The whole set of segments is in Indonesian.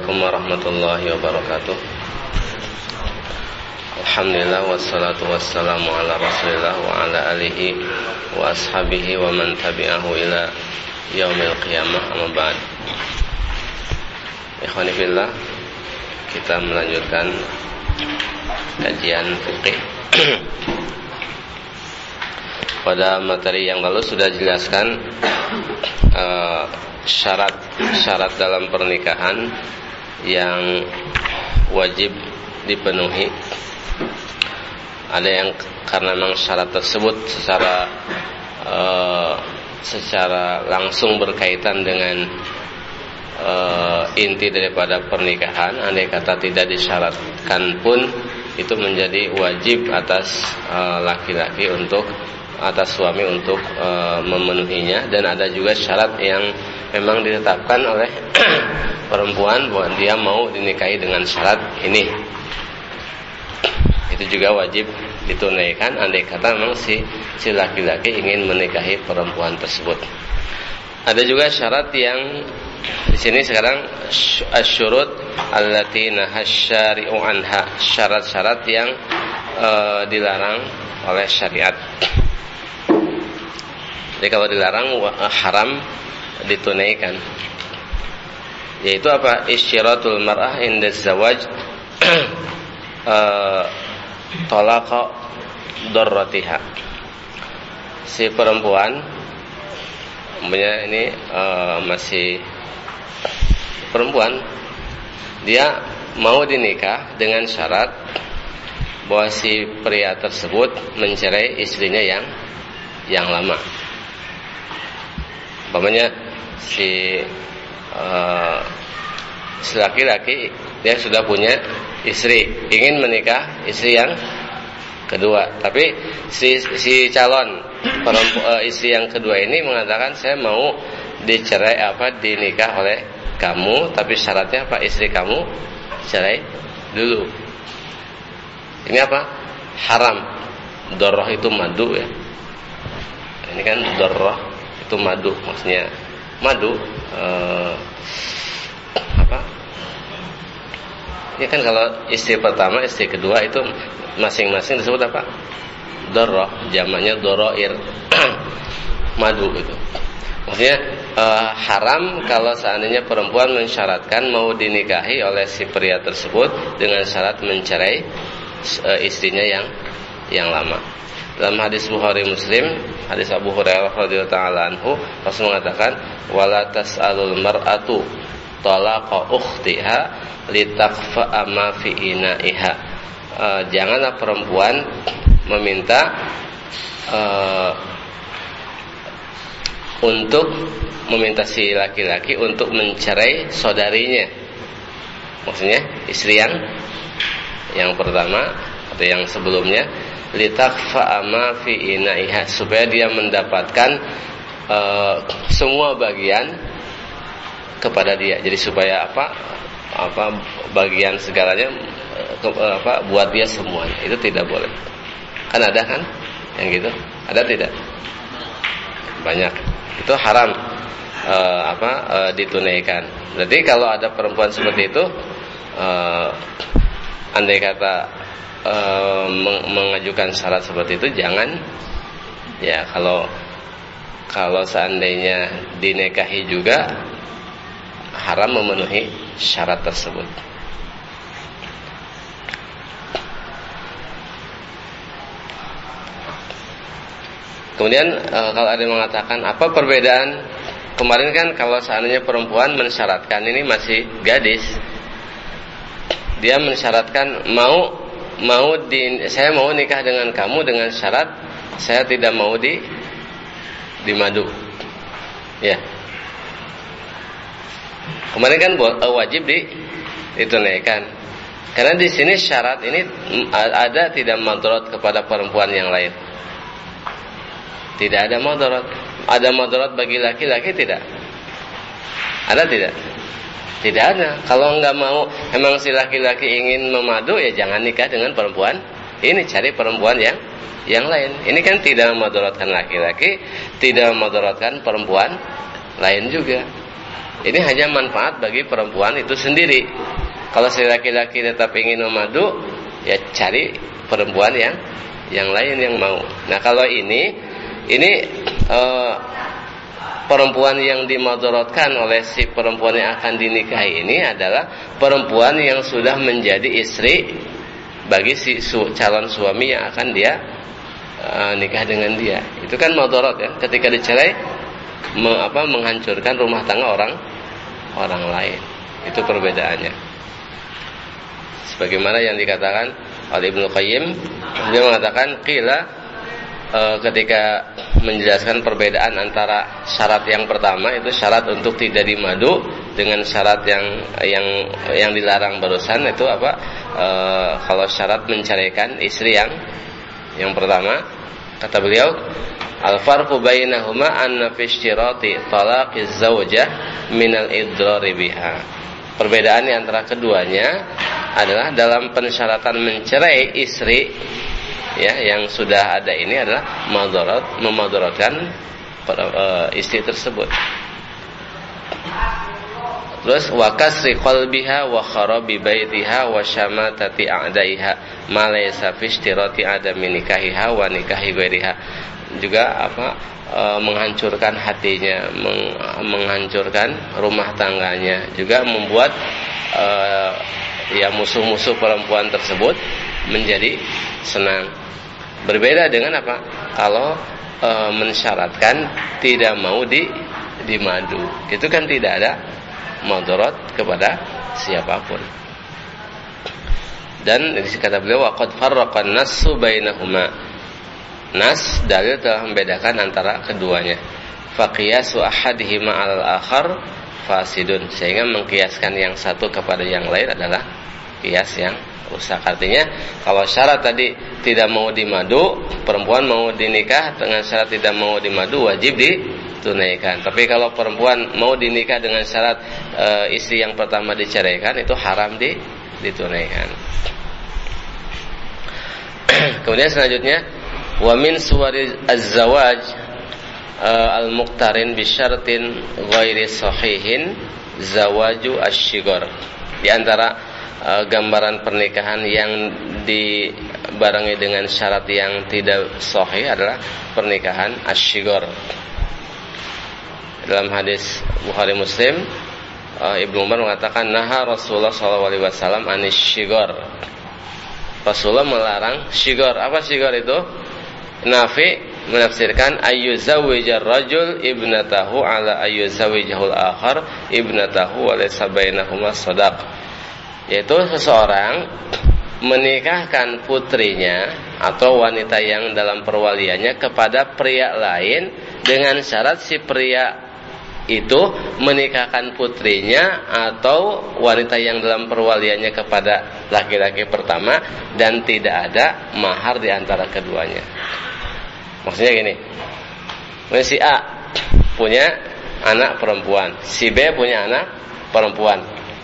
Assalamualaikum warahmatullahi wabarakatuh. Alhamdulillah wassalatu wassalamu ala Rasulillah wa ala alihi wa ashabihi wa man tabi'ahu ila yaumil qiyamah, amma ba'd. Ikhwani fillah, kita melanjutkan kajian fikih. Pada materi yang lalu sudah jelaskan syarat dalam pernikahan yang wajib dipenuhi. Ada yang karena memang syarat tersebut secara langsung berkaitan dengan inti daripada pernikahan. Andai kata tidak disyaratkan pun itu menjadi wajib atas laki-laki atas suami untuk memenuhinya. Dan ada juga syarat yang memang ditetapkan oleh perempuan bahwa dia mau dinikahi dengan syarat ini. Itu juga wajib ditunaikan andai kata memang si laki-laki ingin menikahi perempuan tersebut. Ada juga syarat yang di sini sekarang asyurut allati nahasyari'u anha, syarat-syarat yang dilarang oleh syariat. Jadi kalau dilarang haram ditunaikan. Yaitu apa? Isyaratul mar'ah inda zawaj talaqa darratiha. Si perempuan ini masih perempuan, dia mau dinikah dengan syarat bahwa si pria tersebut mencerai istrinya yang lama. Umpamanya si laki-laki dia sudah punya istri, ingin menikah istri yang kedua, tapi si calon istri yang kedua ini mengatakan saya mau dinikah oleh kamu, tapi syaratnya apa? Istri kamu cerai dulu. Ini apa? Haram. Dorroh itu madu ya. Ini kan dorroh itu madu, maksudnya madu apa? Ini kan kalau istri pertama, istri kedua itu masing-masing disebut apa? Dorroh, jamaknya doroir. Madu itu. Maksudnya haram kalau seandainya perempuan mensyaratkan mau dinikahi oleh si pria tersebut dengan syarat mencerai istrinya yang lama. Dalam hadis Bukhari Muslim, hadis Abu Hurairah radhiyallahu ta'ala anhu, Rasul mengatakan, "Wala tas'alul mar'atu talaqa ukhtiha litakfa'a ma fi ina'iha." Janganlah perempuan meminta si laki-laki untuk mencerai saudarinya. Maksudnya istri yang pertama atau yang sebelumnya, litakfa'a ma fi ina'iha, supaya dia mendapatkan semua bagian kepada dia. Jadi supaya bagian segalanya buat dia semuanya. Itu tidak boleh. Kan ada kan yang gitu? Ada tidak? Banyak. Itu haram ditunaikan. Berarti kalau ada perempuan seperti itu, andai kata mengajukan syarat seperti itu, jangan ya. Kalau seandainya dinikahi juga haram memenuhi syarat tersebut. Kemudian kalau ada yang mengatakan apa perbedaan kemarin kan, kalau seandainya perempuan mensyaratkan, ini masih gadis, dia mensyaratkan saya mau nikah dengan kamu dengan syarat saya tidak mau di madu. Ya. Kemarin kan wajib ditunaikan. Karena di sini syarat ini ada tidak madarat kepada perempuan yang lain. Tidak ada madarat. Ada madarat bagi laki-laki tidak? Ada tidak? Tidak ada. Kalau enggak mau, memang si laki-laki ingin memadu, ya jangan nikah dengan perempuan ini, cari perempuan yang lain. Ini kan tidak memadaratkan laki-laki, tidak memadaratkan perempuan lain juga. Ini hanya manfaat bagi perempuan itu sendiri. Kalau si laki-laki tetap ingin memadu, ya cari perempuan yang lain yang mau. Nah, kalau ini perempuan yang dimadorotkan oleh si perempuan yang akan dinikahi ini adalah perempuan yang sudah menjadi istri bagi si calon suami yang akan dia nikah dengan dia. Itu kan madorot ya, ketika dicerai menghancurkan rumah tangga orang lain. Itu perbedaannya. Sebagaimana yang dikatakan oleh Ibnu Qayyim, dia mengatakan qila ketika menjelaskan perbedaan antara syarat yang pertama itu syarat untuk tidak dimadu dengan syarat yang dilarang barusan itu apa? Kalau syarat menceraikan istri yang pertama, kata beliau, al-farqu bainahuma anna fi ishtirati talaqiz zawjah minal idrari biha. Perbedaan antara keduanya adalah dalam pensyaratan mencerai istri ya yang sudah ada ini adalah memadorotkan istri tersebut. Terus wa kasri qalbiha wa kharabi baitiha wa syamatati a'daiha ma laysa fi ishtirati adami nikahiha wa nikahi ghairiha. Juga menghancurkan hatinya, menghancurkan rumah tangganya, juga membuat musuh-musuh perempuan tersebut menjadi senang. Berbeda dengan apa? Kalau mensyaratkan tidak mau dimadu, itu kan tidak ada mudarat kepada siapapun. Dan kata beliau waqad farraqan nassu bainahuma. Nas dalil telah membedakan antara keduanya. Faqiyasu ahadihima 'alal akhar fasidun, sehingga mengkiaskan yang satu kepada yang lain adalah kias yang rusak. Artinya kalau syarat tadi tidak mau dimadu, perempuan mau dinikah dengan syarat tidak mau dimadu, wajib ditunaikan. Tapi kalau perempuan mau dinikah dengan syarat istri yang pertama diceraikan, itu haram ditunaikan. Kemudian selanjutnya wa min suwari az-zawaj al-muqtarin bi syartin ghairi sahihin zawaju asy-syighar. Di antara gambaran pernikahan yang dibarengi dengan syarat yang tidak sahih adalah pernikahan asy-syighar. Dalam hadis Bukhari Muslim, Ibnu Umar mengatakan naha Rasulullah SAW anis-syighar. Rasulullah melarang syighar. Apa syighar itu? Nafi menafsirkan ayyuzawijar rajul ibnatahu ala ayyuzawijahul akhar ibnatahu wa laysa bainahuma shadaq. Yaitu seseorang menikahkan putrinya atau wanita yang dalam perwaliannya kepada pria lain dengan syarat si pria itu menikahkan putrinya atau wanita yang dalam perwaliannya kepada laki-laki pertama dan tidak ada mahar di antara keduanya. Maksudnya gini, si A punya anak perempuan, si B punya anak perempuan.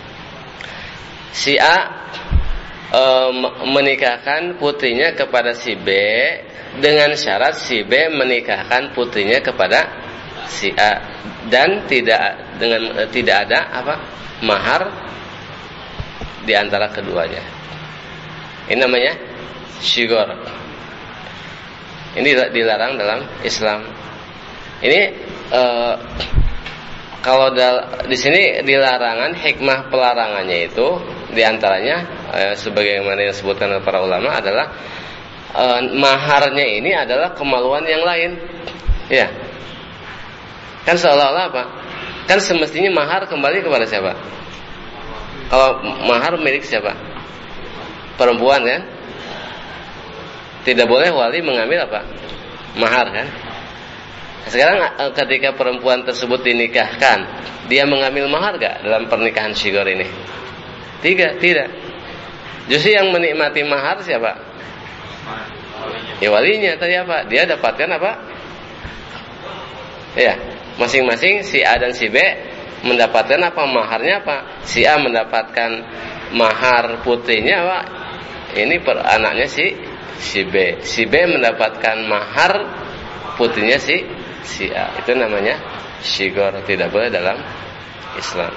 Si A menikahkan putrinya kepada si B dengan syarat si B menikahkan putrinya kepada si A dan tidak ada mahar di antara keduanya. Ini namanya syighar. Ini dilarang dalam Islam. Ini kalau di sini dilarangan, hikmah pelarangannya itu diantaranya sebagaimana yang disebutkan oleh para ulama adalah maharnya ini adalah kemaluan yang lain. Ya, kan seolah-olah apa? Kan semestinya mahar kembali kepada siapa? Kalau mahar milik siapa? Perempuan kan? Tidak boleh wali mengambil apa? Mahar kan? Sekarang ketika perempuan tersebut dinikahkan, dia mengambil mahar gak dalam pernikahan syighar ini? Tidak. Justru yang menikmati mahar siapa? Ya walinya. Tadi apa? Dia dapatkan apa? Ya, masing-masing si A dan si B mendapatkan apa? Maharnya apa? Si A mendapatkan mahar putrinya apa? Ini per anaknya si B. Si B mendapatkan mahar putrinya si A. Itu namanya syighar. Tidak boleh dalam Islam.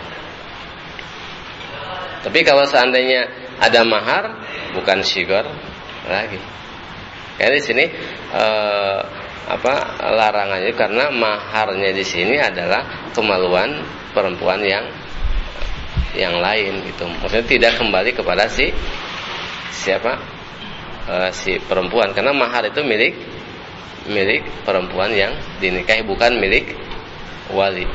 Tapi kalau seandainya ada mahar, bukan syigor lagi. Karena di sini larangannya karena maharnya di sini adalah kemaluan perempuan yang lain gitu. Maksudnya tidak kembali kepada si perempuan, karena mahar itu milik perempuan yang dinikahi, bukan milik wali.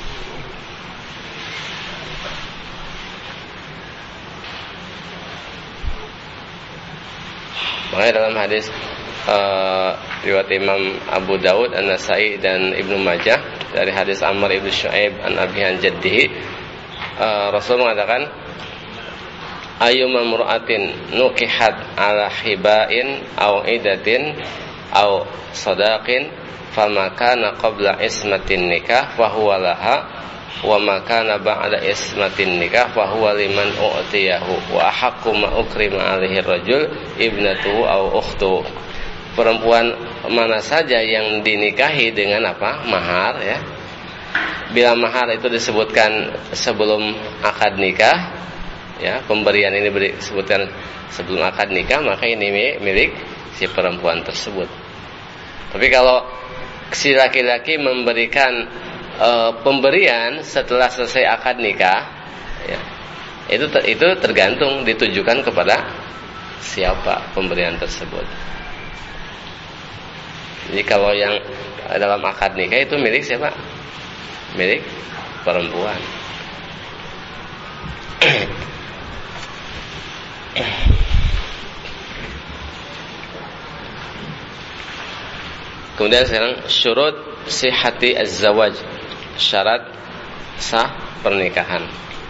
Makanya dalam hadis riwayat Imam Abu Daud, An-Nasai dan Ibnu Majah dari hadis Ammar ibnu Syu'aib an abihi an jaddihi, Rasul mengatakan, ayyuma mur'atin nukihat ala hibain aw idatin aw sadaqin fama kana qabla ismatin nikah fa huwa laha wa ma kana ba'da ismatin nikah fa huwa liman u'tiyahu wa ahaqqu ma ukrima alaihi rajul ibnatuhu aw ukhtu. Perempuan mana saja yang dinikahi dengan mahar ya. Bila mahar itu disebutkan sebelum akad nikah ya, pemberian ini disebutkan sebelum akad nikah, maka ini milik si perempuan tersebut. Tapi kalau si laki-laki memberikan pemberian setelah selesai akad nikah ya, itu tergantung ditujukan kepada siapa pemberian tersebut. Jadi kalau yang dalam akad nikah itu milik siapa? Milik perempuan. Kemudian sekarang syurut sihhati az-zawaj, syarat sah pernikahan.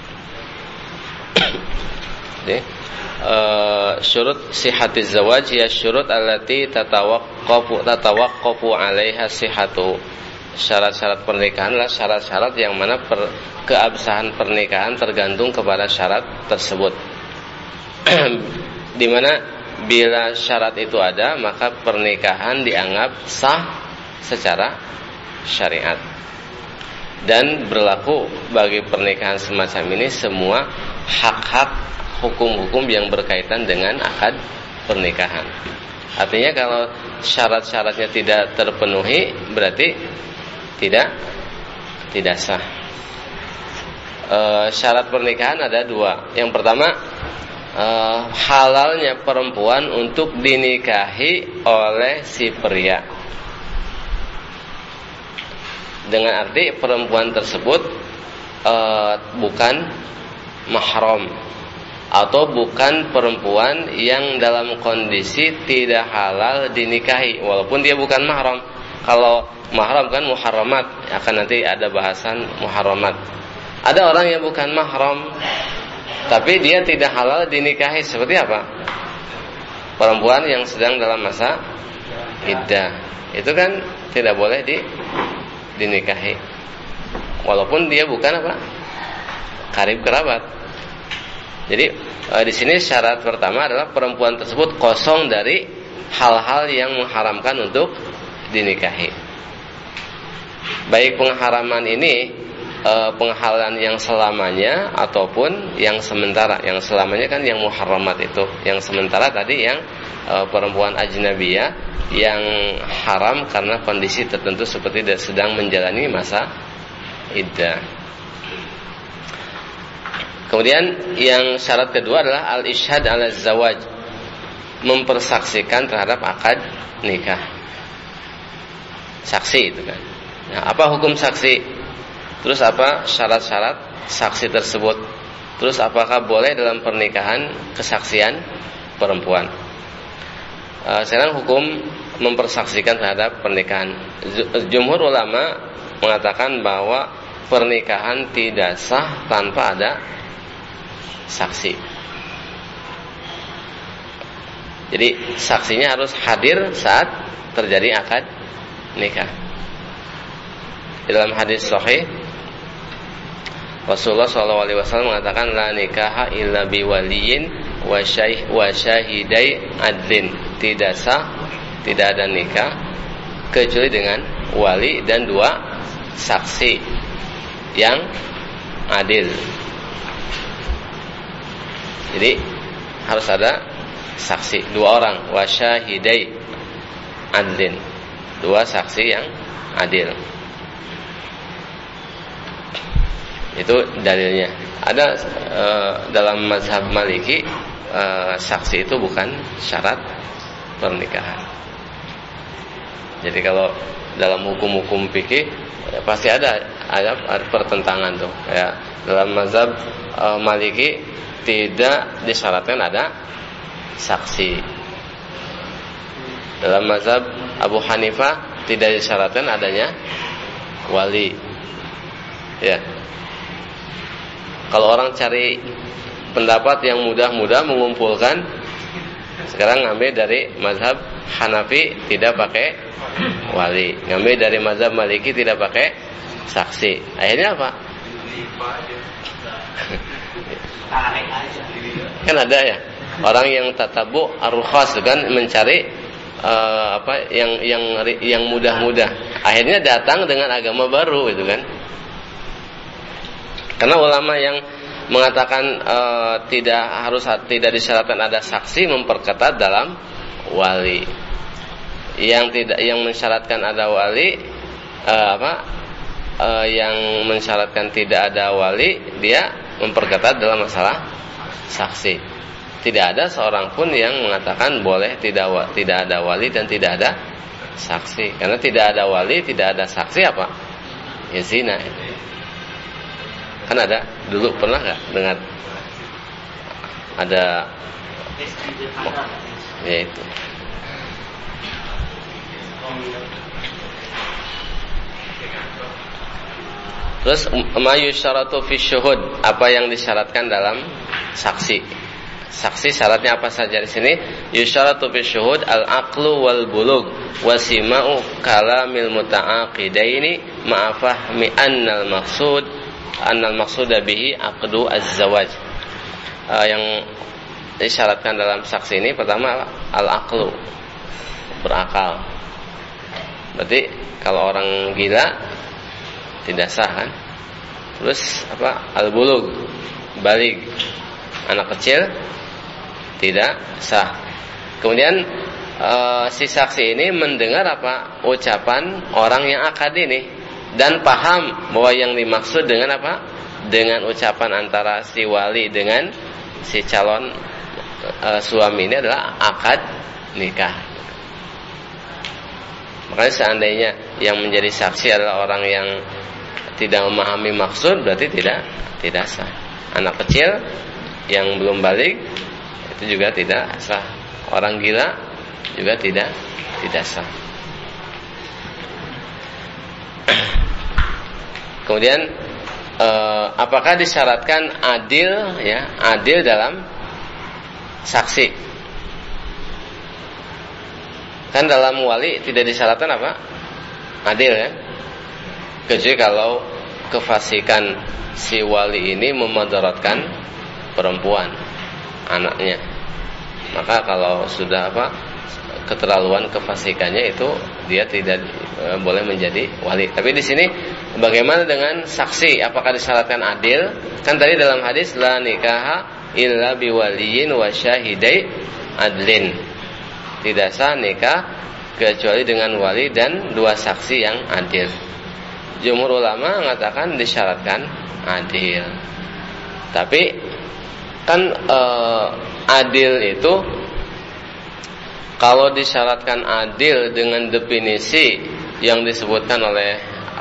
Jadi syurut sihhati az-zawaj ya syurut allati tatawaqqafu 'alaiha sihhatu. Syarat-syarat pernikahan adalah syarat-syarat yang mana keabsahan pernikahan tergantung kepada syarat tersebut. Di mana bila syarat itu ada, maka pernikahan dianggap sah secara syariat. Dan berlaku bagi pernikahan semacam ini semua hak-hak hukum-hukum yang berkaitan dengan akad pernikahan. Artinya kalau syarat-syaratnya tidak terpenuhi, berarti tidak sah. Syarat pernikahan ada dua. Yang pertama, halalnya perempuan untuk dinikahi oleh si pria, dengan arti perempuan tersebut bukan mahram atau bukan perempuan yang dalam kondisi tidak halal dinikahi, walaupun dia bukan mahram. Kalau mahram kan muharramat, akan nanti ada bahasan muharramat. Ada orang yang bukan mahram tapi dia tidak halal dinikahi, seperti apa? Perempuan yang sedang dalam masa iddah, itu kan tidak boleh dinikahi, walaupun dia bukan karib kerabat. Jadi di sini syarat pertama adalah perempuan tersebut kosong dari hal-hal yang mengharamkan untuk dinikahi. Baik pengharaman ini penghalalan yang selamanya ataupun yang sementara. Yang selamanya kan yang muharramat itu, yang sementara tadi yang perempuan ajnabiyah yang haram karena kondisi tertentu seperti sedang menjalani masa iddah. Kemudian yang syarat kedua adalah al-ishhad ala zawaj, mempersaksikan terhadap akad nikah. Saksi itu kan. Nah, apa hukum saksi? Terus apa syarat-syarat saksi tersebut? Terus apakah boleh dalam pernikahan kesaksian perempuan? Sekarang hukum mempersaksikan terhadap pernikahan. Jumhur ulama mengatakan bahwa pernikahan tidak sah tanpa ada saksi. Jadi saksinya harus hadir saat terjadi akad nikah. Dalam hadis sahih Rasulullah SAW mengatakan la nikaha illa biwaliyin wa syahidai adzin. Tidak sah, tidak ada nikah kecuali dengan wali dan dua saksi yang adil. Jadi harus ada saksi 2 orang, wasyahidai adlin, 2 saksi yang adil. Itu dalilnya. Ada dalam mazhab Maliki saksi itu bukan syarat pernikahan. Jadi kalau dalam hukum-hukum fikih pasti ada pertentangan tuh. Ya, dalam mazhab Maliki tidak disyaratkan ada saksi. Dalam mazhab Abu Hanifah tidak disyaratkan adanya wali. Ya. Kalau orang cari pendapat yang mudah-mudah mengumpulkan, sekarang ngambil dari mazhab Hanafi tidak pakai wali, ngambil dari mazhab Maliki tidak pakai saksi. Akhirnya apa? Kan ada ya orang yang tatabu ar-rukhas kan, mencari yang mudah-mudah. Akhirnya datang dengan agama baru itu kan. Karena ulama yang mengatakan tidak disyaratkan ada saksi memperketat dalam wali. Yang mensyaratkan ada wali yang mensyaratkan tidak ada wali, dia memperketat dalam masalah saksi. Tidak ada seorang pun yang mengatakan boleh tidak ada wali dan tidak ada saksi. Karena tidak ada wali, tidak ada saksi apa? Ya zina. Kan ada dulu, pernah nggak dengar ada ya itu. Terus ma yusyaratu fi syuhud, apa yang disyaratkan dalam saksi. Saksi syaratnya apa saja di sini? Yusyaratu fi syuhud al-aqlu wal bulugh wa sima'u kalamil muta'aqidaini ma'a fahmi annal maqsuda bihi aqdu az-zawaj. Yang disyaratkan dalam saksi ini pertama al-aqlu, berakal. Berarti kalau orang gila tidak sah kan? Terus apa? Al-bulugh, baligh, anak kecil tidak sah. Kemudian si saksi ini mendengar apa? Ucapan orang yang akad ini dan paham bahwa yang dimaksud dengan apa? Dengan ucapan antara si wali dengan si calon suami ini adalah akad nikah. Makanya seandainya yang menjadi saksi adalah orang yang tidak memahami maksud, berarti tidak sah. Anak kecil yang belum balik itu juga tidak sah. Orang gila juga tidak sah. Kemudian apakah disyaratkan adil, ya, adil dalam saksi? Kan dalam wali tidak disyaratkan apa? Adil, ya. Kecuali kalau kefasikan si wali ini memudaratkan perempuan, anaknya. Maka kalau sudah keterlaluan kefasikannya, itu dia tidak boleh menjadi wali. Tapi di sini bagaimana dengan saksi? Apakah disyaratkan adil? Kan tadi dalam hadis la nikaha illa biwaliyin wa syahidai adlin. Tidak sah nikah kecuali dengan wali dan 2 saksi yang adil. Jumhur ulama mengatakan disyaratkan adil. Tapi kan adil itu kalau disyaratkan adil dengan definisi yang disebutkan oleh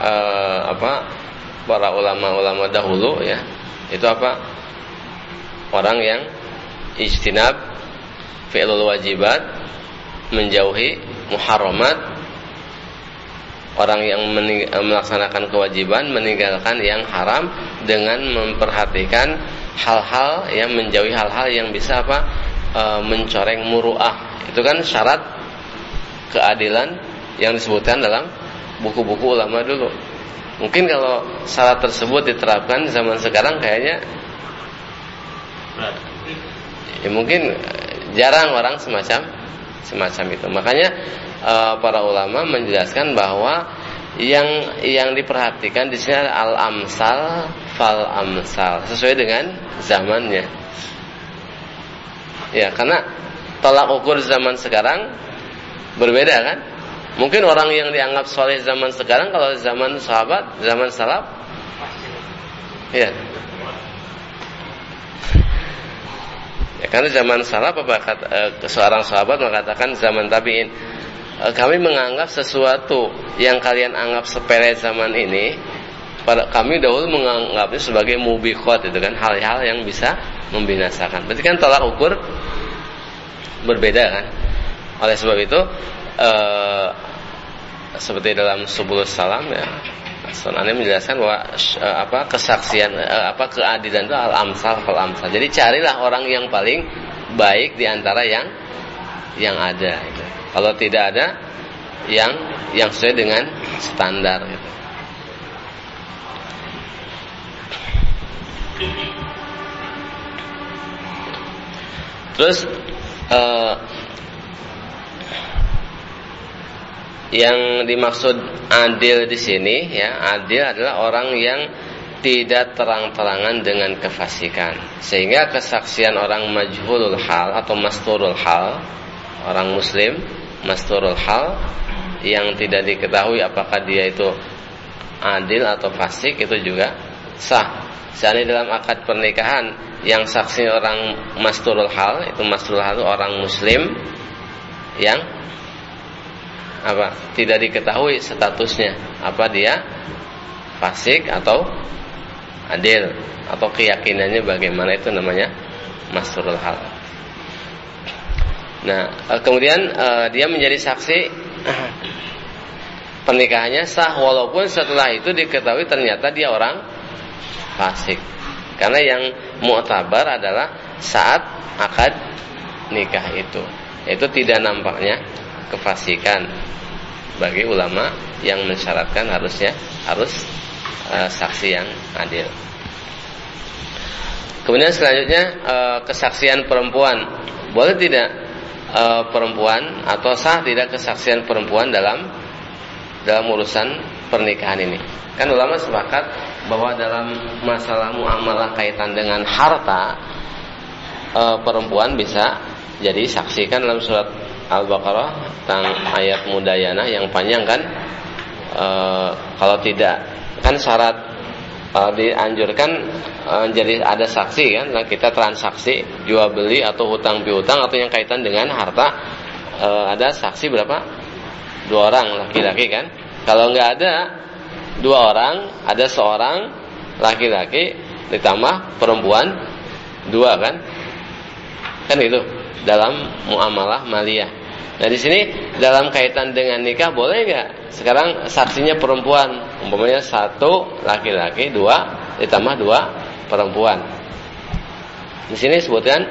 para ulama-ulama dahulu, ya, itu apa? Orang yang ijtinab fi'lul wajibat, menjauhi muharramat. Orang yang melaksanakan kewajiban, meninggalkan yang haram dengan memperhatikan hal-hal yang menjauhi hal-hal yang bisa mencoreng muru'ah. Itu kan syarat keadilan yang disebutkan dalam buku-buku ulama dulu. Mungkin kalau syarat tersebut diterapkan zaman sekarang kayaknya mungkin jarang orang semacam itu. Makanya para ulama menjelaskan bahwa yang diperhatikan di sini adalah al-amsal fal amsal, sesuai dengan zamannya. Ya, karena tolak ukur zaman sekarang berbeda kan? Mungkin orang yang dianggap soleh zaman sekarang, kalau zaman sahabat, zaman salaf, ya. Ya, karena zaman salaf seorang sahabat mengatakan zaman tabi'in, kami menganggap sesuatu yang kalian anggap sepele zaman ini, kami dahulu menganggapnya sebagai mubiqat, itu kan, hal-hal yang bisa membinasakan. Berarti kan tolak ukur berbeda kan? Oleh sebab itu seperti dalam Subulus Salam ya, Sunani menjelaskan bahwa kesaksian keadilan itu al-amsal fal amsal. Jadi carilah orang yang paling baik di antara yang ada gitu. Kalau tidak ada yang sesuai dengan standar gitu. Terus yang dimaksud adil di sini ya, adil adalah orang yang tidak terang-terangan dengan kefasikan, sehingga kesaksian orang majhulul hal atau masturul hal, orang muslim masturul hal yang tidak diketahui apakah dia itu adil atau fasik, itu juga sah. Seandainya dalam akad pernikahan yang saksi orang masturul hal, itu masturul hal itu orang muslim yang tidak diketahui statusnya, dia fasik atau adil, atau keyakinannya bagaimana, itu namanya masturul hal. Nah, kemudian dia menjadi saksi pernikahannya sah walaupun setelah itu diketahui ternyata dia orang fasik. Karena yang mu'tabar adalah saat akad nikah itu tidak nampaknya kefasikan. Bagi ulama yang mensyaratkan harus saksi yang adil. Kemudian selanjutnya kesaksian perempuan. Boleh tidak perempuan, atau sah tidak kesaksian perempuan dalam urusan pernikahan ini? Kan ulama sepakat bahwa dalam masalah muamalah kaitan dengan harta, perempuan bisa jadi saksi. Kan dalam surat Al-Baqarah tentang ayat mudayanah yang panjang kan, kalau tidak kan syarat dianjurkan jadi ada saksi kan, kita transaksi jual beli atau hutang piutang atau yang kaitan dengan harta, ada saksi berapa? 2 orang laki-laki kan. Kalau nggak ada 2 orang, ada seorang laki-laki ditambah perempuan 2 kan itu dalam muamalah maliyah. Nah di sini dalam kaitan dengan nikah boleh nggak sekarang saksinya perempuan, umpamanya 1 laki-laki, 2 ditambah 2 perempuan. Di sini sebutkan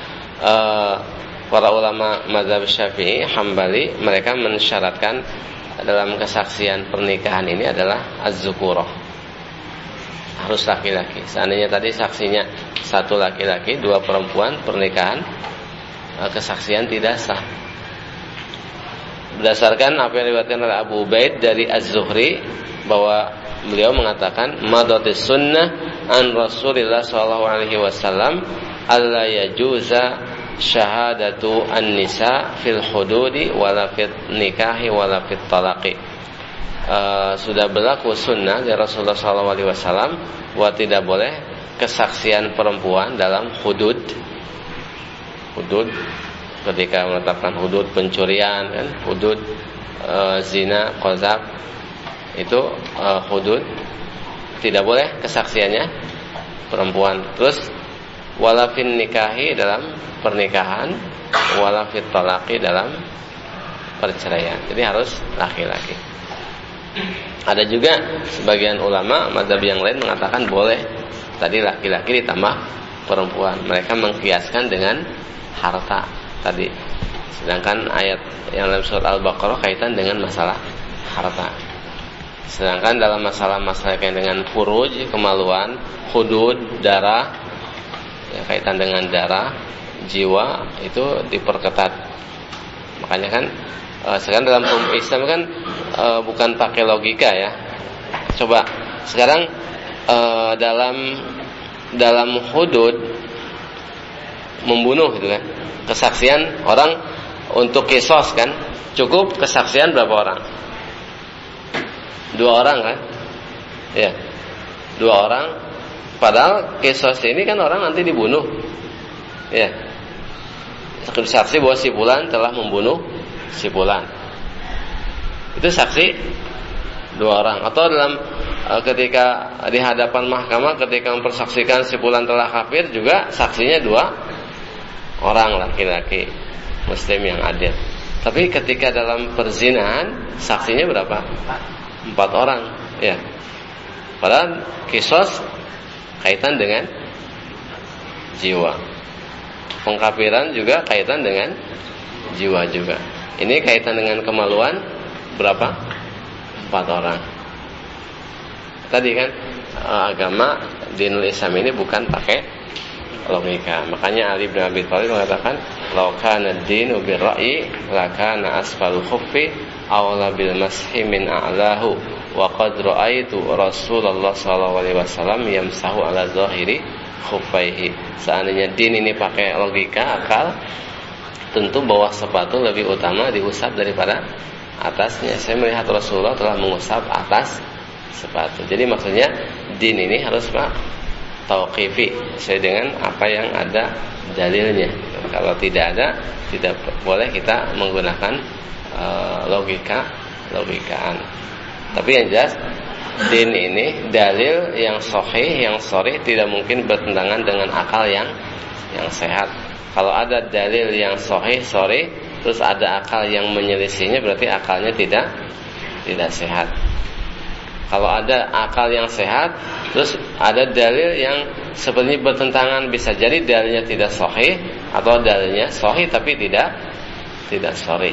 para ulama mazhab Syafi'i, Hambali, mereka mensyaratkan dalam kesaksian pernikahan ini adalah az-zukurah, harus laki-laki. Seandainya tadi saksinya 1 laki-laki, 2 perempuan, pernikahan kesaksian tidak sah. Berdasarkan apa yang diriwayatkan oleh Abu Ubaid dari Az-Zuhri, bahwa beliau mengatakan madatis sunnah an Rasulillah sallallahu alaihi wasallam alla yajuza syahadatu an-nisa fil hududi wala fit nikahi wala fit talaqi. Sudah berlaku sunnah dari Rasulullah sallallahu alaihi wasallam bahwa tidak boleh kesaksian perempuan dalam hudud ketika menetapkan hudud pencurian kan, hudud zina, qazaf, itu hudud tidak boleh kesaksiannya perempuan. Terus wala fin nikahi dalam pernikahan, wala fit talaqi dalam perceraian. Jadi harus laki-laki. Ada juga sebagian ulama mazhab yang lain mengatakan boleh tadi laki-laki ditambah perempuan. Mereka mengkiaskan dengan harta tadi. Sedangkan ayat yang dalam surat Al-Baqarah kaitan dengan masalah harta. Sedangkan dalam masalah-masalah kaitan dengan furuj, kemaluan, hudud, darah, ya, kaitan dengan darah, jiwa, itu diperketat. Makanya kan sekarang dalam hukum Islam kan bukan pakai logika ya. Coba sekarang dalam hudud membunuh gitu kan, kesaksian orang untuk kisos kan, cukup kesaksian berapa orang? 2 orang kan? Ya, 2 orang. Padahal kisos ini kan orang nanti dibunuh. Ya, saksi bahwa si fulan telah membunuh si fulan. Itu saksi 2 orang. Atau dalam ketika di hadapan mahkamah ketika mempersaksikan si fulan telah kafir juga saksinya 2 orang laki-laki muslim yang adil. Tapi ketika dalam perzinahan saksinya berapa? 4 orang. Ya. Padahal kisos kaitan dengan jiwa. Pengkafiran juga kaitan dengan jiwa juga. Ini kaitan dengan kemaluan berapa? 4 orang. Tadi kan agama dinul Islam ini bukan pakai logika. Makanya Ali bin Abi Thalib mengatakan, "Law kana ad-dinu bir-ra'yi lakana asfalul khuffi awla bil mashi min a'lahu wa qad ra'aitu Rasulullah sallallahu alaihi wasallam yamsahu ala zahiri khuffaihi." Seandainya din ini pakai logika akal, tentu bawah sepatu lebih utama diusap daripada atasnya. Saya melihat Rasulullah telah mengusap atas sepatu. Jadi maksudnya din ini harus tauqifi sesuai dengan apa yang ada dalilnya. Kalau tidak ada, tidak boleh kita menggunakan logikaan. Tapi yang jelas din ini dalil yang sahih, yang sharih tidak mungkin bertentangan dengan akal yang sehat. Kalau ada dalil yang sahih, terus ada akal yang menyelisihinya, berarti akalnya tidak sehat. Kalau ada akal yang sehat, terus ada dalil yang sebenarnya bertentangan, bisa jadi dalilnya tidak sahih atau dalilnya sahih tapi tidak sharih.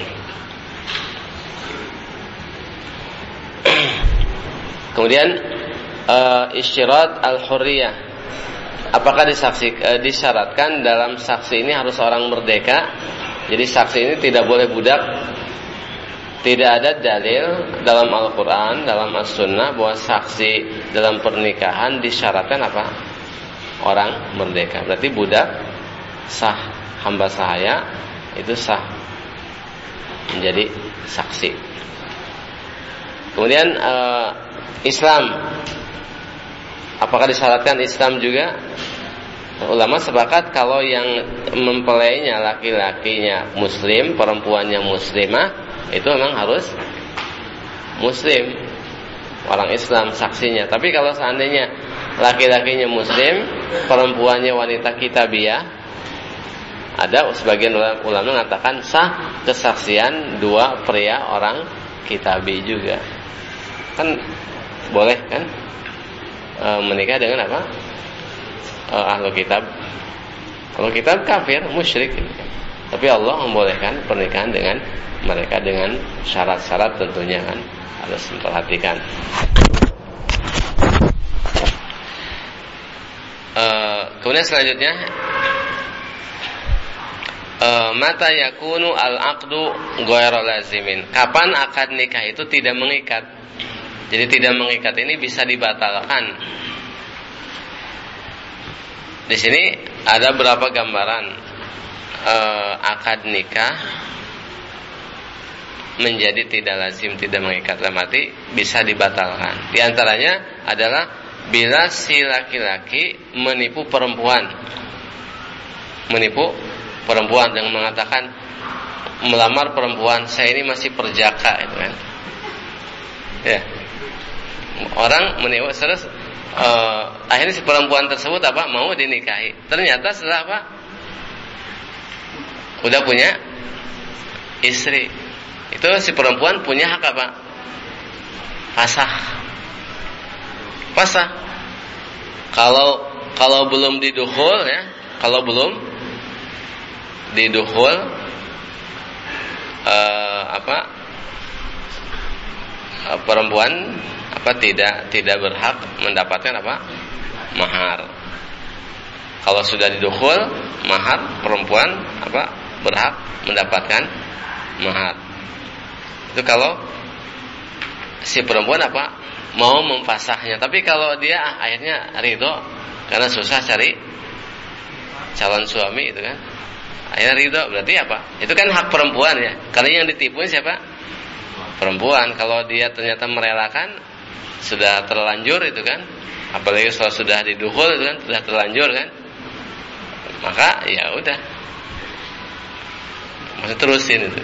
Kemudian isyarat al-hurriyah. Apakah disyaratkan dalam saksi ini harus orang merdeka? Jadi saksi ini tidak boleh budak. Tidak ada dalil dalam Al-Quran, dalam As-Sunnah bahwa saksi dalam pernikahan disyaratkan apa? Orang merdeka. Berarti budak sah, hamba sahaya itu sah menjadi saksi. Kemudian Islam, apakah disyaratkan Islam juga? Ulama sepakat kalau yang mempelainya laki-lakinya muslim, perempuannya muslimah, itu memang harus muslim, orang Islam saksinya. Tapi kalau seandainya laki-lakinya muslim, perempuannya wanita kitabiyah, ada sebagian ulama mengatakan sah kesaksian 2 pria orang kitabi juga. Kan boleh kan menikah dengan apa? Ahlu kitab. Ahlu kitab kafir, musyrik. Tapi Allah membolehkan pernikahan dengan mereka dengan syarat-syarat tentunya kan harus memperhatikan. Kemudian selanjutnya mata yakunu al-aqdu ghairu lazimin. Kapan akad nikah itu tidak mengikat? Jadi tidak mengikat ini bisa dibatalkan. Di sini ada berapa gambaran akad nikah menjadi tidak lazim, tidak mengikat, dalam arti bisa dibatalkan. Di antaranya adalah bila si laki-laki menipu perempuan dengan mengatakan melamar perempuan, saya ini masih perjaka, itu kan. Ya. Orang menipu terus akhirnya si perempuan tersebut mau dinikahi. Ternyata setelah udah punya istri. Itu si perempuan punya hak Pasah. Kalau belum didukhul ya, kalau belum didukhul perempuan tidak berhak mendapatkan mahar. Kalau sudah didukhul mahar, perempuan berhak mendapatkan mahar. Itu kalau si perempuan mau memfasahnya. Tapi kalau dia akhirnya ridho karena susah cari calon suami itu kan, akhirnya ridho, berarti apa? Itu kan hak perempuan ya. Karena yang ditipu siapa? Perempuan. Kalau dia ternyata merelakan, sudah terlanjur itu kan, apalagi kalau sudah diduhul itu kan, sudah terlanjur kan, maka ya udah, masih terusin itu.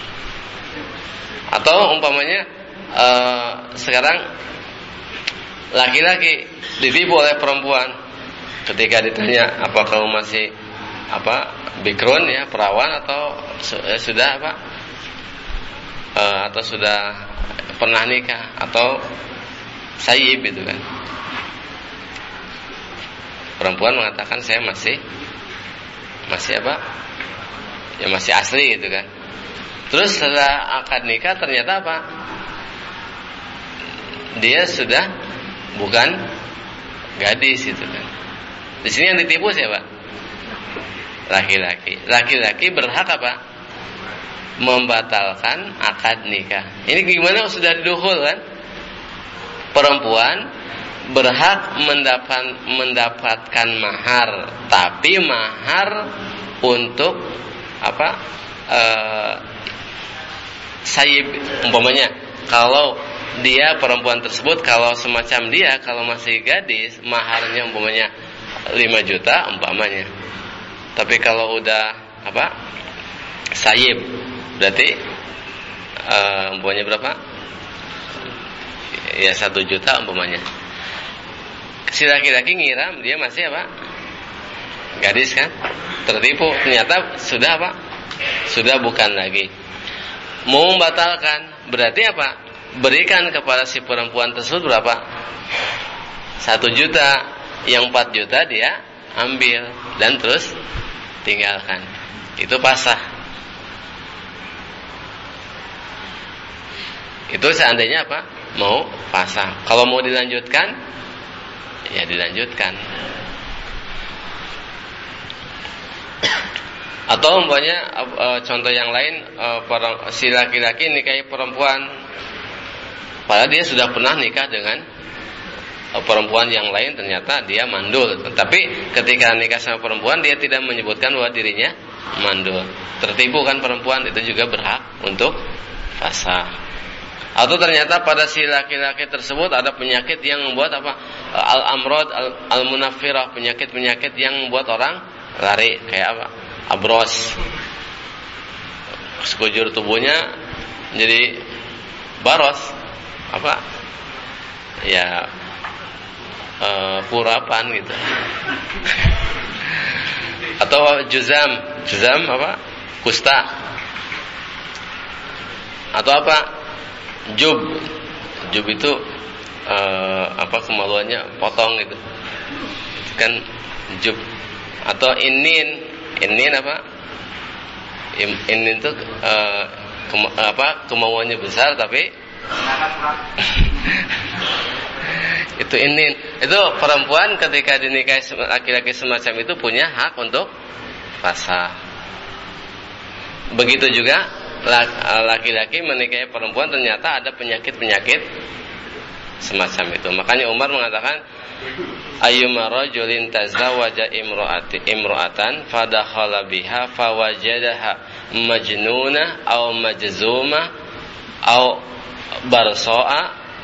Atau umpamanya sekarang laki-laki ditipu oleh perempuan, ketika ditanya apa kamu masih bikrun ya, perawan, atau sudah atau sudah pernah nikah atau sayyib itu kan, perempuan mengatakan saya masih ya masih asli gitu kan. Terus setelah akad nikah ternyata dia sudah bukan gadis itu kan. Di sini yang ditipu siapa? Laki-laki. Laki-laki berhak membatalkan akad nikah. Ini gimana sudah diduhul kan? Perempuan berhak mendapatkan mahar, tapi mahar untuk sayyib. Umpamanya kalau dia perempuan tersebut, kalau semacam dia, kalau masih gadis, maharnya umpamanya 5 juta umpamanya. Tapi kalau udah sayyib, berarti umpamanya berapa? Ya 1 juta umpamanya. Si laki-laki ngiram dia masih gadis kan? Tertipu, ternyata sudah sudah bukan lagi. Mau membatalkan, berarti berikan kepada si perempuan tersebut berapa? 1 juta. Yang 4 juta dia ambil dan terus tinggalkan. Itu pasah. Itu seandainya mau pasah. Kalau mau dilanjutkan, ya dilanjutkan. Atau umpamanya contoh yang lain, si laki-laki nikahi perempuan, padahal dia sudah pernah nikah dengan perempuan yang lain, ternyata dia mandul. Tapi ketika nikah sama perempuan, dia tidak menyebutkan bahwa dirinya mandul. Tertipu kan perempuan, itu juga berhak untuk fasah. Atau ternyata pada si laki-laki tersebut ada penyakit yang membuat al-amrod al-munafirah, penyakit-penyakit yang membuat orang lari, kayak abros, sekujur tubuhnya jadi baros, ya kurapan gitu. Atau juzam kusta. Atau jub itu kemaluannya potong gitu kan, jub. Atau inin itu kemauannya besar tapi itu inin. Itu perempuan ketika dinikahi laki-laki semacam itu punya hak untuk fasah. Begitu juga laki-laki menikahi perempuan, ternyata ada penyakit-penyakit semacam itu. Makanya Umar mengatakan, ayyuma rajulin tazawwaja imra'atan fadakhala biha fawajadaha majnuna aw majzuma aw barsa'a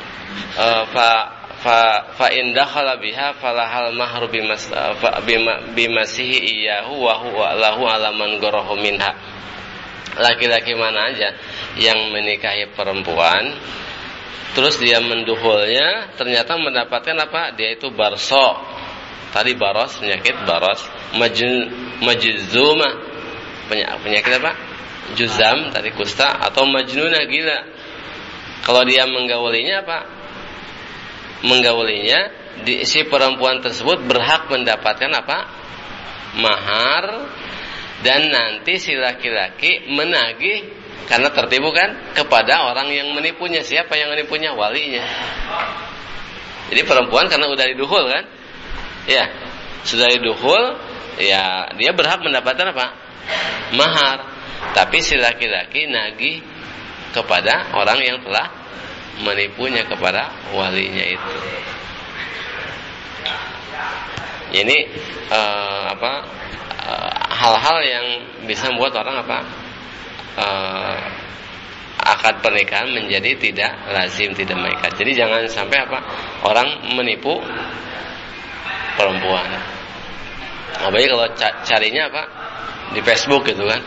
fa in dakhala biha falahal mahru bimasihi iyyahu wa huwa lahu ala man garahu minha. Laki-laki mana aja yang menikahi perempuan terus dia menduhulnya, ternyata mendapatkan dia itu barso. Tadi baros, penyakit baros. Majzuma, penyakit juzam, tadi kusta. Atau majnuna, gila. Kalau dia menggaulinya menggaulinya, si perempuan tersebut berhak mendapatkan mahar. Dan nanti si laki-laki menagih, karena tertipu kan, kepada orang yang menipunya. Siapa yang menipunya? Walinya. Jadi perempuan karena udah diduhul kan, ya sudah diduhul, ya dia berhak mendapatkan mahar. Tapi si laki-laki nagih kepada orang yang telah menipunya kepada walinya itu. Ini hal-hal yang bisa membuat orang akad pernikahan menjadi tidak lazim, tidak mengikat. Jadi jangan sampai orang menipu perempuan. Apalagi kalau carinya di Facebook gitu kan,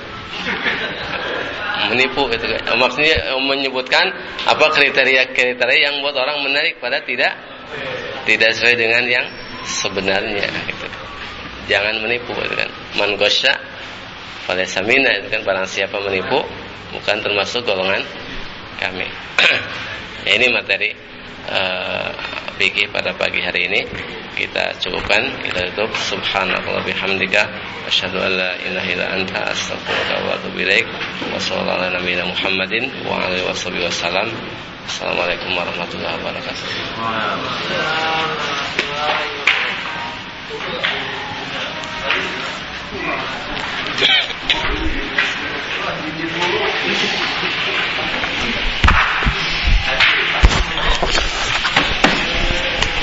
menipu gitu kan. Maksudnya menyebutkan kriteria yang buat orang menarik pada tidak sesuai dengan yang sebenarnya gitu. Jangan menipu gitu kan. Man ghasya falaysa minna, itu kan, barang siapa menipu bukan termasuk golongan kami. Ini materi fikih pada pagi hari ini kita cukupkan, kita tutup. Subhanallahi bihamdika asyhadu an la ilaha illa anta astaghfiruka wa atubu ilaik. Wa sallallahu ala nabiyyina Muhammadin wa alihi wasallam. Assalamualaikum warahmatullahi wabarakatuh.